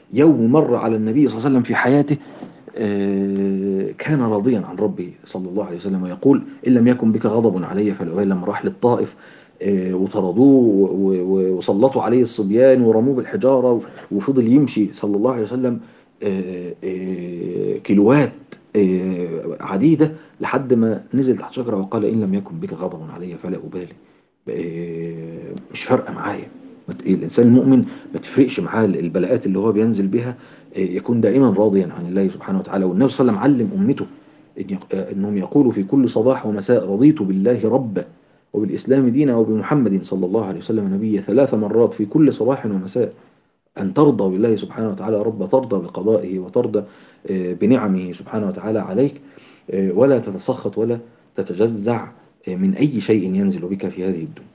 يوم مر على النبي صلى الله عليه وسلم في حياته آه، كان راضيا عن ربه صلى الله عليه وسلم، ويقول إن لم يكن بك غضب علي فالأبي. لما راح للطائف آه، وطردوه و- و- وسلطوا عليه الصبيان ورموه بالحجارة، وفضل يمشي صلى الله عليه وسلم آه، آه، كيلوات آه، عديدة لحد ما نزل تحت شجرة وقال إن لم يكن بك غضب علي فلا أبالي. آه، مش فارقة معايا. ما ت- الإنسان المؤمن ما تفرقش معاه البلاءات اللي هو بينزل بها، آه، يكون دائما راضيا عن الله سبحانه وتعالى. والنبي صلى الله عليه وسلم علم أمته إن يق- آه، إنهم يقولوا في كل صباح ومساء رضيت بالله ربا وبالإسلام دينا وبمحمد صلى الله عليه وسلم نبيا، ثلاث مرات في كل صباح ومساء. أن ترضى بالله سبحانه وتعالى رب، ترضى بقضائه وترضى آه، بنعمه سبحانه وتعالى عليك، آه، ولا تتسخط ولا تتجزع آه، من أي شيء ينزل بك في هذه الدنيا.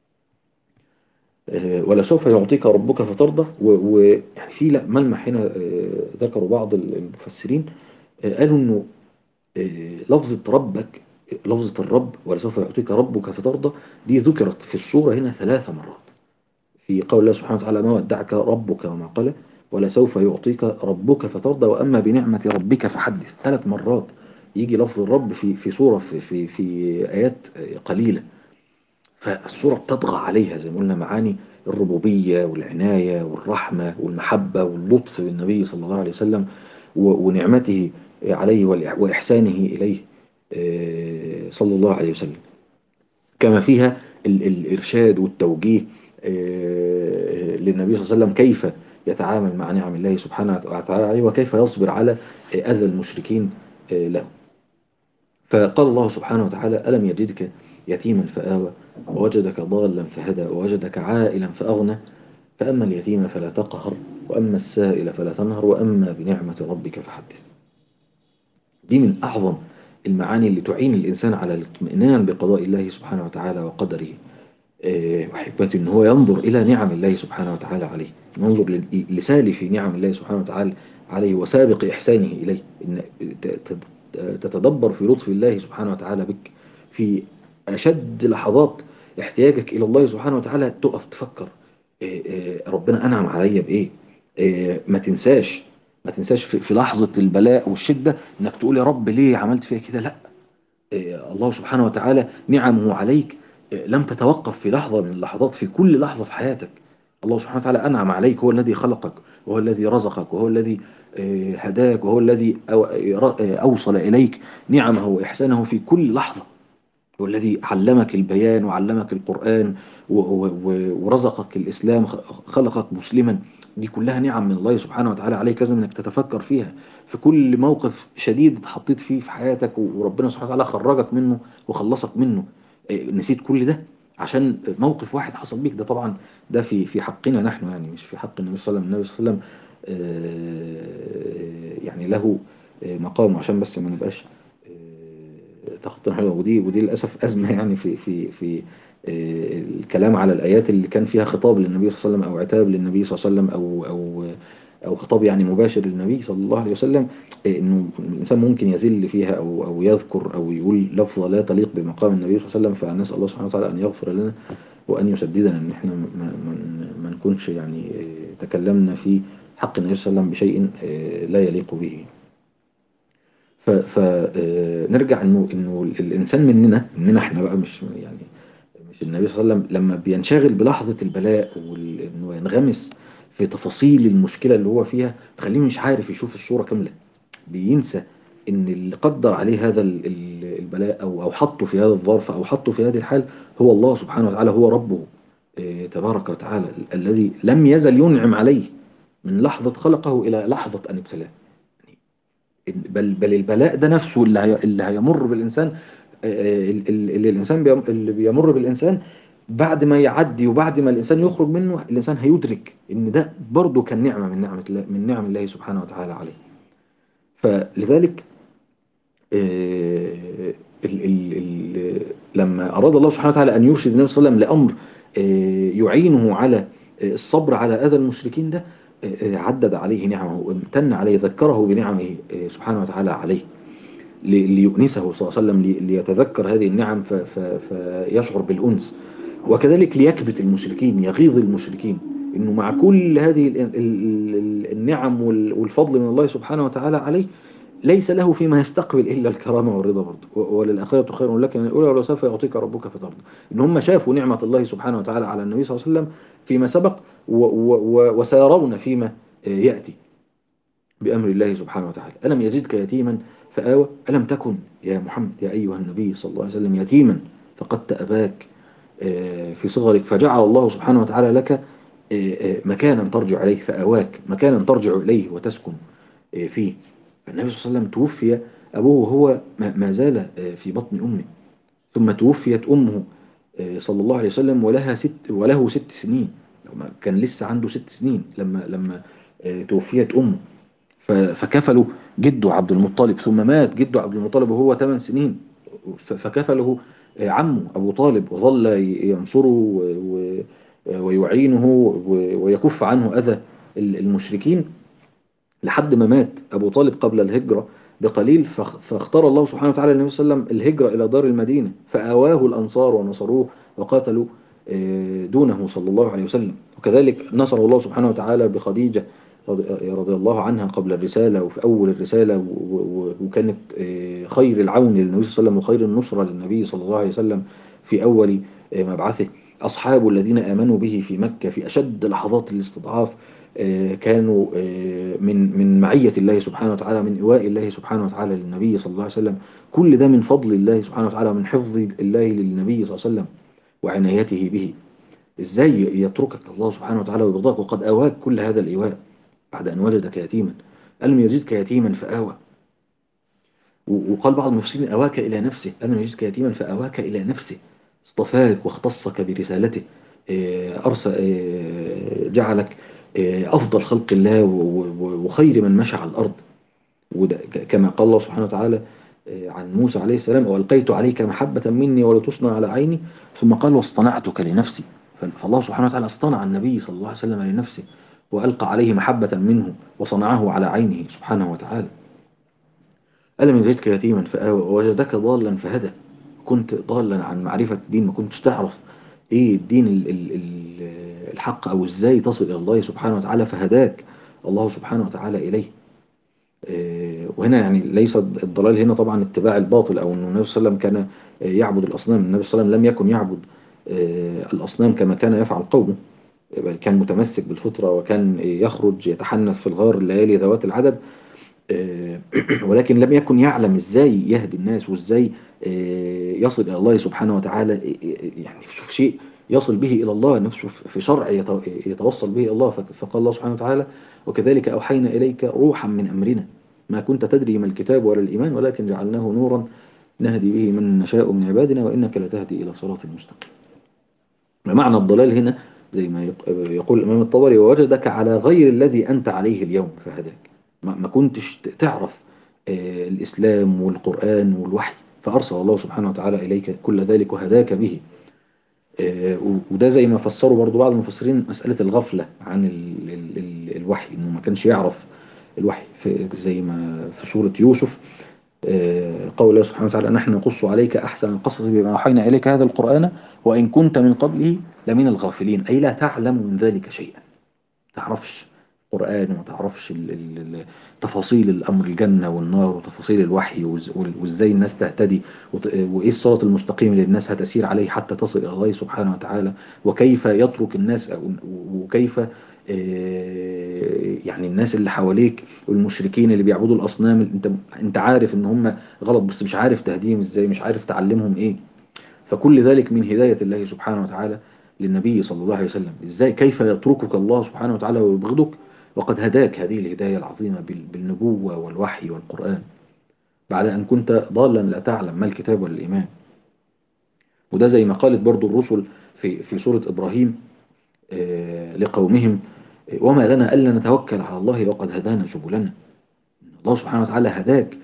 آه، ولسوف يعطيك ربك فترضى. ويعني في لا- ملمح هنا آه، ذكروا بعض المفسرين آه، قالوا انه آه، لفظة ربك، لفظة الرب ولسوف يعطيك ربك فترضى، دي ذكرت في السورة هنا ثلاث مرات. في قول الله سبحانه وتعالى ما ودعك ربك وما قلى، ولسوف يعطيك ربك فترضى، وأما بنعمة ربك فحدث. ثلاث مرات يجي لفظ الرب في في سورة في في, في آيات آه، قليلة. فالصورة بتطغى عليها زي ما قلنا معاني الربوبية والعناية والرحمة والمحبة واللطف بالنبي صلى الله عليه وسلم و- ونعمته عليه والإح- وإحسانه إليه آه، صلى الله عليه وسلم، كما فيها ال- الإرشاد والتوجيه آه، للنبي صلى الله عليه وسلم كيف يتعامل مع نعم الله سبحانه وتعالى عليه، وكيف يصبر على آه، أذى المشركين آه، له. فقال الله سبحانه وتعالى ألم يجدك يتيما فآوى ووجدك ضالا فهدى ووجدك عائلا فأغنى فأما اليتيم فلا تقهر وأما السائل فلا تنهر وأما بنعمة ربك فحدث. دي من أعظم المعاني اللي تعين الإنسان على الاطمئنان بقضاء الله سبحانه وتعالى وقدره آه، وحكمته، ان هو ينظر الى نعم الله سبحانه وتعالى عليه، ينظر ل- لسالف نعم الله سبحانه وتعالى عليه وسابق احسانه اليه، ان ت- ت- تتدبر في لطف الله سبحانه وتعالى بك في اشد لحظات احتياجك الى الله سبحانه وتعالى، تقف تفكر آه، آه، ربنا انعم عليا بايه. آه، ما تنساش ما تنساش في في لحظة البلاء والشدة انك تقول يا رب ليه عملت فيا كده. لا، إيه، الله سبحانه وتعالى نعمه عليك إيه، لم تتوقف في لحظة من اللحظات، في كل لحظة في حياتك الله سبحانه وتعالى أنعم عليك. هو الذي خلقك وهو الذي رزقك وهو الذي إيه، هداك وهو الذي أو- إيه، أوصل إليك نعمه وإحسانه في كل لحظة. هو الذي علمك البيان وعلمك القرآن و- و- و- ورزقك الإسلام، خ- خلقك مسلما. دي كلها نعم من الله سبحانه وتعالى عليك، لازم انك تتفكر فيها في كل موقف شديد اتحطيت فيه في حياتك و- وربنا سبحانه وتعالى خرجك منه وخلصك منه. إيه، نسيت كل ده عشان موقف واحد حصل بيك؟ ده طبعا ده في في حقنا نحن، يعني مش في حق النبي صلى الله عليه وسلم. النبي صلى الله عليه وسلم آه، يعني له آه، مقام، عشان بس ما نبقاش تخطيط حلو. ودي ودي للاسف ازمه يعني في في في آه، الكلام على الايات اللي كان فيها خطاب للنبي صلى الله عليه وسلم او عتاب للنبي صلى الله عليه وسلم او او او خطاب يعني مباشر للنبي صلى الله عليه وسلم. آه، انه الانسان ممكن يزل فيها او او يذكر او يقول لفظه لا تليق بمقام النبي صلى الله عليه وسلم. فنسال الله سبحانه وتعالى ان يغفر لنا وان يسددنا ان احنا ما ما- ما نكونش يعني آه، تكلمنا في حق النبي صلى الله عليه وسلم بشيء آه، لا يليق به. فنرجع انه انه الانسان مننا مننا احنا بقى، مش يعني مش النبي صلى الله عليه وسلم، لما بينشغل بلحظة البلاء وانه ينغمس في تفاصيل المشكلة اللي هو فيها تخليه مش عارف يشوف الصورة كاملة. بينسى ان اللي قدر عليه هذا ال- ال- البلاء او او حطه في هذا الظرف او حطه في هذه الحال هو الله سبحانه وتعالى، هو ربه آه، تبارك وتعالى الذي لم يزل ينعم عليه من لحظة خلقه إلى لحظة أن ابتلاه. بل بل البلاء ده نفسه اللي هي اللي هيمر بالإنسان، آه، ال- ال- اللي الإنسان بيم- اللي بيمر بالإنسان بعد ما يعدي وبعد ما الإنسان يخرج منه، الإنسان هيدرك إن ده برضه كان نعمة من نعمة الله، من نعم الله سبحانه وتعالى عليه. فلذلك آه، ال ال ال لما أراد الله سبحانه وتعالى أن يرشد النبي صلى الله عليه وسلم لأمر آه، يعينه على آه، الصبر على أذى المشركين ده، آه، آه، عدد عليه نعمه وامتن عليه، ذكره بنعمه آه، سبحانه وتعالى عليه لي- ليؤنسه صلى الله عليه وسلم، لي- ليتذكر هذه النعم ف- ف- فيشعر بالأنس. وكذلك ليكبت المشركين، يغيظ المشركين انه مع كل هذه ال- ال- ال- النعم وال- والفضل من الله سبحانه وتعالى عليه، ليس له فيما يستقبل الا الكرامه والرضا برضه. و- وللاخره خير لك من الاولى ولسوف يعطيك ربك فترضى. ان هم شافوا نعمه الله سبحانه وتعالى على النبي صلى الله عليه وسلم فيما سبق، و- و- و- وسيرون فيما آه، ياتي بأمر الله سبحانه وتعالى. ألم يجدك يتيما فآوى، ألم تكن يا محمد يا أيها النبي صلى الله عليه وسلم يتيما فقدت أباك آه، في صغرك، فجعل الله سبحانه وتعالى لك آه، آه، مكانا ترجع إليه، فآواك مكانا ترجع إليه وتسكن آه، فيه. فالنبي صلى الله عليه وسلم توفي أبوه وهو ما ما زال آه، في بطن أمه، ثم توفيت أمه آه، صلى الله عليه وسلم ولها ست وله ست سنين. كان لسه عنده ست سنين لما لما آه، توفيت أمه. ف- فكفله جده عبد المطلب، ثم مات جده عبد المطلب وهو ثمان سنين. ف- فكفله آه، عمه أبو طالب، وظل ي- ينصره و- و- ويعينه و- ويكف عنه أذى ال- المشركين لحد ما مات أبو طالب قبل الهجرة بقليل. فاخ- فاختار الله سبحانه وتعالى للنبي صلى الله عليه وسلم الهجرة إلى دار المدينة، فآواه الأنصار ونصروه وقاتلوا آه، دونه صلى الله عليه وسلم. وكذلك نصر الله سبحانه وتعالى بخديجة رضي رضي الله عنها قبل الرسالة وفي أول الرسالة، و- و- وكانت آه، خير العون للنبي صلى الله عليه وسلم وخير النصرة للنبي صلى الله عليه وسلم في أول آه، مبعثه. أصحاب الذين آمنوا به في مكة في أشد لحظات الاستضعاف آه، كانوا آه، من من معية الله سبحانه وتعالى، من إيواء الله سبحانه وتعالى للنبي صلى الله عليه وسلم. كل ده من فضل الله سبحانه وتعالى، من حفظ الله للنبي صلى الله عليه وسلم وعنايته به. إزاي يتركك الله سبحانه وتعالى ويرضاك وقد أواك كل هذا الإيواء بعد أن وجدك يتيما؟ ألم يجدك يتيما فآوى. و- وقال بعض المفسرين أواك إلى نفسه، ألم يجدك يتيما فأواك إلى نفسه، اصطفاك واختصك برسالته. آه، أرسل آه، جعلك آه، أفضل خلق الله و- و- وخير من مشى على الأرض. وده ك- كما قال الله سبحانه وتعالى آه، عن موسى عليه السلام: وألقيت عليك محبة مني ولتصنع على عيني. ثم قال: واصطنعتك لنفسي. ف- فالله سبحانه وتعالى اصطنع النبي صلى الله عليه وسلم لنفسه، وألقى عليه محبة منه وصنعه على عينه سبحانه وتعالى. ألم يجدك يتيما فآوى ووجدك ضالا فهدى. كنت ضالا عن معرفة الدين، ما كنتش تعرف ايه الدين ال- ال- ال- الحق، او ازاي تصل الى الله سبحانه وتعالى، فهداك الله سبحانه وتعالى اليه. آه، وهنا يعني ليس الضلال هنا طبعا اتباع الباطل، او انه النبي صلى الله عليه وسلم كان آه، يعبد الاصنام. النبي صلى الله عليه وسلم لم يكن يعبد آه، الاصنام كما كان يفعل قومه، بل كان متمسك بالفطرة، وكان يخرج يتحنث في الغار الليالي ذوات العدد. آه، ولكن لم يكن يعلم ازاي يهدي الناس، وازاي آه، يصل الى الله سبحانه وتعالى. آه، يعني في شيء يصل به الى الله نفسه، في شرع يت- يتوصل به الى الله. فق- فقال الله سبحانه وتعالى: وكذلك اوحينا اليك روحا من امرنا ما كنت تدري ما الكتاب ولا الايمان ولكن جعلناه نورا نهدي به من نشاء من عبادنا وانك لتهدي الى صراط مستقيم. معنى الضلال هنا زي ما يق- يقول الإمام الطبري: ووجدك على غير الذي أنت عليه اليوم فهداك. ما ما كنتش ت- تعرف آه، الإسلام والقرآن والوحي، فأرسل الله سبحانه وتعالى إليك كل ذلك وهداك به. آه، و- وده زي ما فسروا برضو بعض المفسرين مسألة الغفلة عن ال ال ال الوحي، إنه ما كانش يعرف الوحي، في زي ما في سورة يوسف آه، قول الله سبحانه وتعالى: نحن نقص عليك أحسن القصص بما أوحينا إليك هذا القرآن وإن كنت من قبله لمن الغافلين. أي لا تعلم من ذلك شيئا، تعرفش قرآن، وما تعرفش ال- ال- ال- تفاصيل الأمر، الجنة والنار، وتفاصيل الوحي، وإز- وإزاي الناس تهتدي، وت- وإيه الصراط المستقيم اللي الناس هتسير عليه حتى تصل إلى الله سبحانه وتعالى، وكيف يترك الناس أو- وكيف آه، يعني الناس اللي حواليك والمشركين اللي بيعبدوا الأصنام، انت انت عارف ان هم غلط، بس مش عارف تهديهم ازاي، مش عارف تعلمهم ايه. فكل ذلك من هداية الله سبحانه وتعالى للنبي صلى الله عليه وسلم. ازاي كيف يتركك الله سبحانه وتعالى ويبغضك وقد هداك هذه الهداية العظيمة بال- بالنبوة والوحي والقرآن، بعد أن كنت ضالا لا تعلم ما الكتاب ولا الإيمان. وده زي ما قالت برضو الرسل في في سورة إبراهيم آه، لقومهم: آه، وما لنا ألا نتوكل على الله وقد هدانا سبلنا. الله سبحانه وتعالى هداك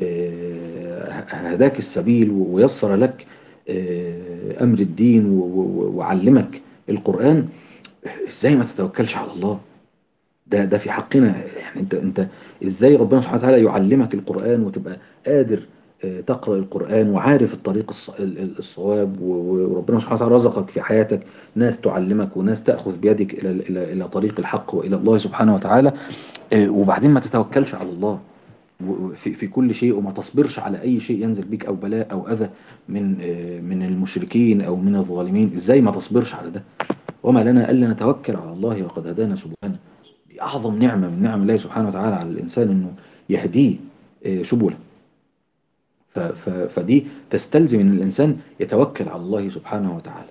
آه، هداك السبيل ويسر لك آه، أمر الدين و- و- وعلمك القرآن. ازاي ما تتوكلش على الله؟ ده ده في حقنا. يعني انت انت ازاي ربنا سبحانه وتعالى يعلمك القرآن وتبقى قادر آه، تقرأ القرآن وعارف الطريق الص- ال- ال- الصواب، و- وربنا سبحانه وتعالى رزقك في حياتك ناس تعلمك وناس تأخذ بيدك إلى إلى إلى طريق الحق وإلى الله سبحانه وتعالى. آه، وبعدين ما تتوكلش على الله و- في في كل شيء، وما تصبرش على أي شيء ينزل بك، أو بلاء أو أذى من آه، من المشركين أو من الظالمين. إزاي ما تصبرش على ده؟ وما لنا ألا نتوكل على الله وقد هدانا سبحانه. دي أعظم نعمة من نعم الله سبحانه وتعالى على الإنسان، إنه يهديه آه، سبله. ف- ف- فدي تستلزم ان الانسان يتوكل على الله سبحانه وتعالى.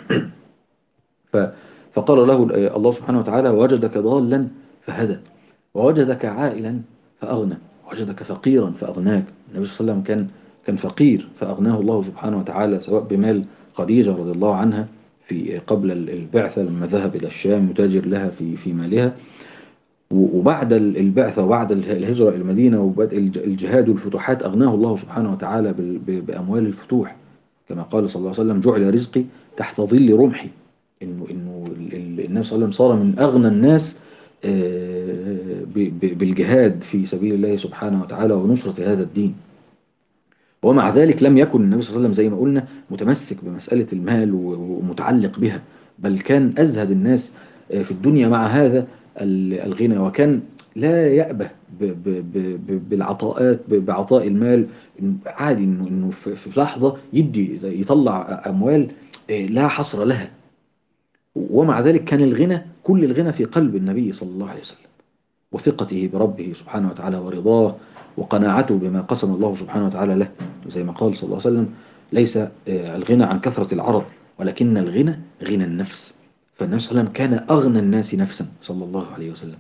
ف- فقال له الله سبحانه وتعالى: وجدك ضالا فهدى، ووجدك عائلا فاغنى، ووجدك فقيرا فاغناك. النبي صلى الله عليه وسلم كان كان فقير فاغناه الله سبحانه وتعالى، سواء بمال خديجه رضي الله عنها في قبل البعثه لما ذهب الى الشام يتاجر لها في في مالها، وبعد البعثة وبعد الهجرة إلى المدينة وبدء الجهاد والفتوحات أغناه الله سبحانه وتعالى بال- ب- بأموال الفتوح، كما قال صلى الله عليه وسلم: جعل رزقي تحت ظل رمحي. إنه إنه ال- ال- النبي صلى الله عليه وسلم صار من أغنى الناس آه، ب- ب- بالجهاد في سبيل الله سبحانه وتعالى ونصرة هذا الدين. ومع ذلك لم يكن النبي صلى الله عليه وسلم زي ما قلنا متمسك بمسألة المال و- ومتعلق بها، بل كان أزهد الناس آه، في الدنيا مع هذا ال- الغنى، وكان لا يأبه ب- ب- ب- ب- بالعطاءات، ب- بعطاء المال. عادي انه انه في في لحظة يدي يطلع أموال آه، لا حصر لها. ومع ذلك كان الغنى، كل الغنى في قلب النبي صلى الله عليه وسلم، وثقته بربه سبحانه وتعالى ورضاه وقناعته بما قسم الله سبحانه وتعالى له. زي ما قال صلى الله عليه وسلم: ليس آه، الغنى عن كثرة العرض، ولكن الغنى غنى النفس. فالنبي صلى الله عليه وسلم كان أغنى الناس نفسا صلى الله عليه وسلم.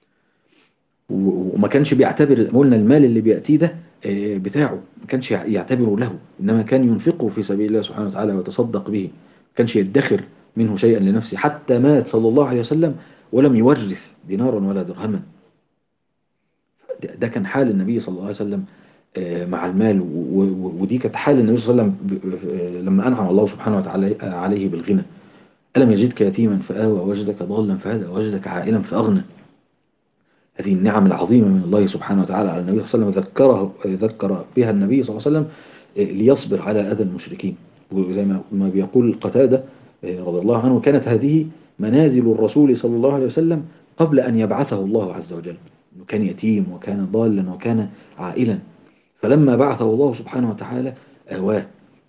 و- وما كانش بيعتبر، قلنا المال اللي بيأتيه ده آه، بتاعه، ما كانش يع- يعتبره له، إنما كان ينفقه في سبيل الله سبحانه وتعالى ويتصدق به. ما كانش يدخر منه شيئا لنفسه، حتى مات صلى الله عليه وسلم ولم يورث دينارا ولا درهما. ده ده كان حال النبي صلى الله عليه وسلم آه، مع المال، و- و- ودي كانت حال النبي صلى الله عليه وسلم ب- آه، لما أنعم الله سبحانه وتعالى آه، عليه بالغنى. ألم يجدك يتيما فآوى، وجدك ضالا فهدى، وجدك عائلا فأغنى. هذه النعم العظيمة من الله سبحانه وتعالى على النبي صلى الله عليه وسلم، ذكره ذكر بها النبي صلى الله عليه وسلم آه، ليصبر على أذى المشركين. وزي ما ما بيقول قتادة آه، رضي الله عنه: كانت هذه منازل الرسول صلى الله عليه وسلم قبل أن يبعثه الله عز وجل. إنه كان يتيم وكان ضالا وكان عائلا، فلما بعثه الله سبحانه وتعالى آواه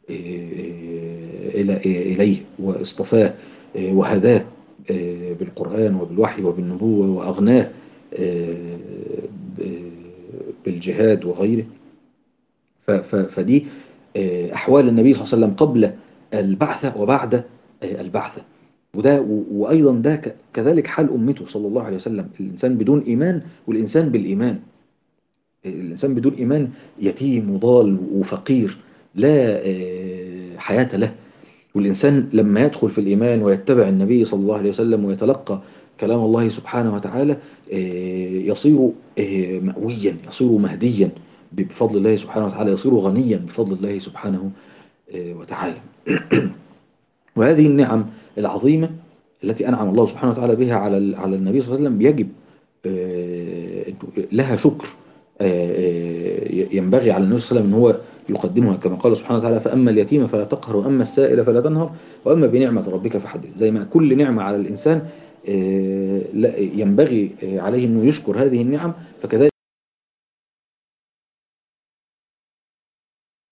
إلى إليه واصطفاه وهداه بالقرآن وبالوحي وبالنبوة، وأغناه بالجهاد وغيره. ف- ف- فدي أحوال النبي صلى الله عليه وسلم قبل البعثة وبعد البعثة. وده و- وأيضا ده ك- كذلك حال أمته صلى الله عليه وسلم. الإنسان بدون إيمان والإنسان بالإيمان. الإنسان بدون إيمان يتيم وضال وفقير، لا آه، حياة له. والإنسان لما يدخل في الإيمان ويتبع النبي صلى الله عليه وسلم ويتلقى كلام الله سبحانه وتعالى آه، يصير آه، مأويا، يصير مهديا بفضل الله سبحانه وتعالى، يصير غنيا بفضل الله سبحانه آه، وتعالى. وهذه النعم العظيمة التي أنعم الله سبحانه وتعالى بها على على النبي صلى الله عليه وسلم يجب آه، لها شكر. آه، آه، ينبغي على النبي صلى الله عليه وسلم أن هو يقدمها، كما قال سبحانه وتعالى: فأما اليتيم فلا تقهر، وأما السائل فلا تنهر، وأما بنعمة ربك فحدث. زي ما كل نعمة على الإنسان آه، لا- ينبغي آه، عليه أنه يشكر هذه النعم، فكذلك